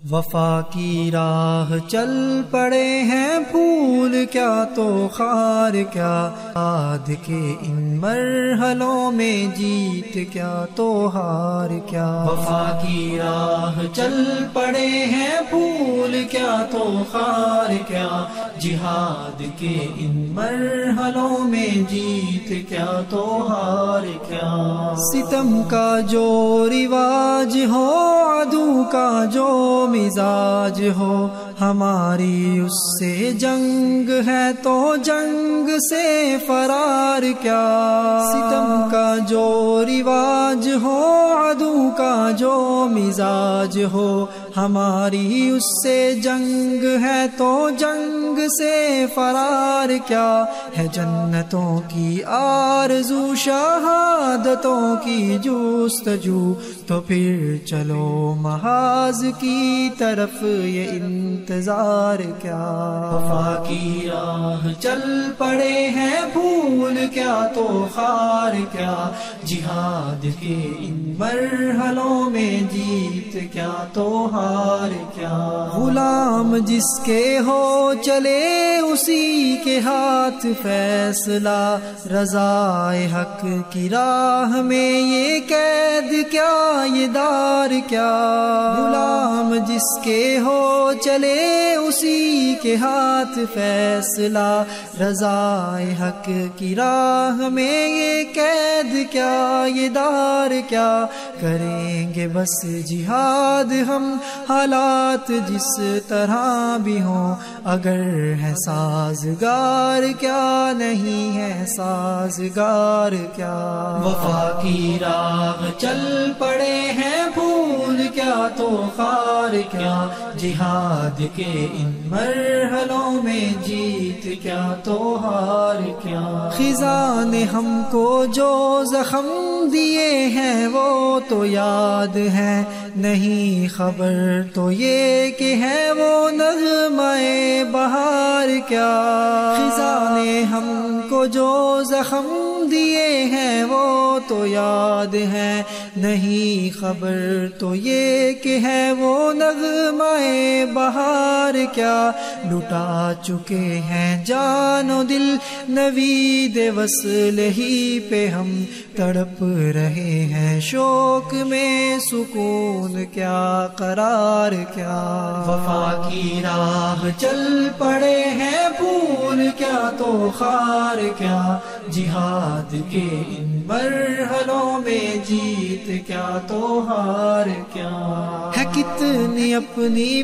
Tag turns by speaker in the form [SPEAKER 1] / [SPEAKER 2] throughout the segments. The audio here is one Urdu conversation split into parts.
[SPEAKER 1] وفا کی راہ چل پڑے ہیں پھول کیا تو خار کیا، یاد کے ان مرحلوں میں جیت کیا تو ہار کیا۔ وفا کی راہ چل پڑے ہیں پھول کیا تو خار کیا، جہاد کے ان مرحلوں میں جیت کیا تو ہار کیا۔ ستم کا جو رواج ہو، عدو کا جو مزاج ہو، ہماری اس سے جنگ ہے تو جنگ سے فرار کیا۔ ستم کا جو رواج ہو، عدو کا جو مزاج ہو، ہماری اس سے جنگ ہے تو جنگ سے فرار کیا۔ ہے جنتوں کی آرزو، شہادتوں کی جستجو، تو پھر چلو محاذ کی طرف یہ انتظار کیا۔ وفا کی راہ چل پڑے ہیں پھول کیا تو خار کیا، جہاد کے ان مرحلوں میں جیت کیا تو ہار کیا۔ غلام جس کے ہو چلے اسی کے ہاتھ فیصلہ، رضائے حق کی راہ میں یہ قید کیا یہ دار کیا۔ غلام جس کے ہو چلے اسی کے ہاتھ فیصلہ، رضائے حق کی راہ میں یہ قید کیا یہ دار کیا۔ کریں گے بس جہاد ہم حالات جس طرح بھی ہوں، اگر ہے سازگار کیا نہیں ہے سازگار کیا۔ وفا کی راہ چل پڑے ہیں پھول کیا تو خار کیا، جہاد کے ان مرحلوں میں جیت کیا تو ہار کیا۔ خزاں نے ہم کو جو زخم دیے ہیں وہ تو یاد ہے، نہیں خبر تو یہ کہ ہے وہ نغمہ بہار کیا۔ خزاں نے ہم کو جو زخم دیے ہیں وہ تو یاد ہے، نہیں خبر تو یہ کہ ہے وہ نغمہ بہار کیا۔ لٹا چکے ہیں جان و دل نوید وصل ہی پہ، ہم تڑپ رہے ہیں شوق میں سکون کیا قرار کیا۔ وفا کی راہ چل پڑے ہیں پھول کیا تو خار کیا، جہاد کے ان مرحلوں میں جیت کیا تو ہار کیا۔ ہے کتنی اپنی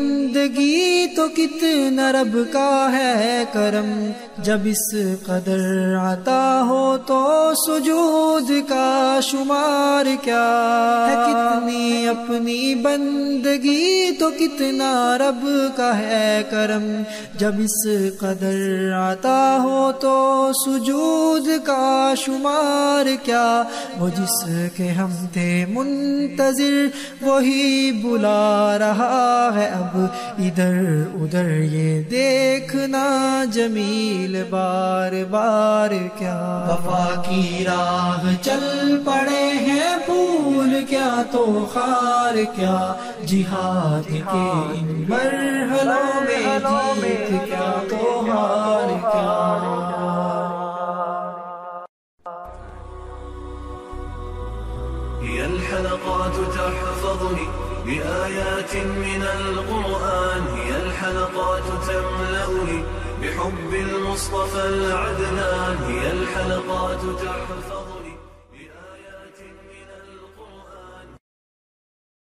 [SPEAKER 1] بندگی تو کتنا رب کا ہے کرم، جب اس قدر عطا ہو تو سجود کا شمار کیا۔ ہے کتنی اپنی بندگی تو کتنا رب کا ہے کرم، جب اس قدر عطا ہو تو سجود کا شمار کیا۔ وہ جس کے ہم تھے منتظر وہی بلا رہا ہے اب، ادھر ادھر یہ دیکھنا جمیل بار بار کیا۔ وفا کی راہ چل پڑے ہیں پھول کیا تو خار کیا، جہاد کے ان مرحلوں میں جیت کیا تو ہار کیا۔
[SPEAKER 2] هي الحلقات تحفظني بآيات من القرآن، هي الحلقات تملأني بحب المصطفى العدنان، هي الحلقات تحفظني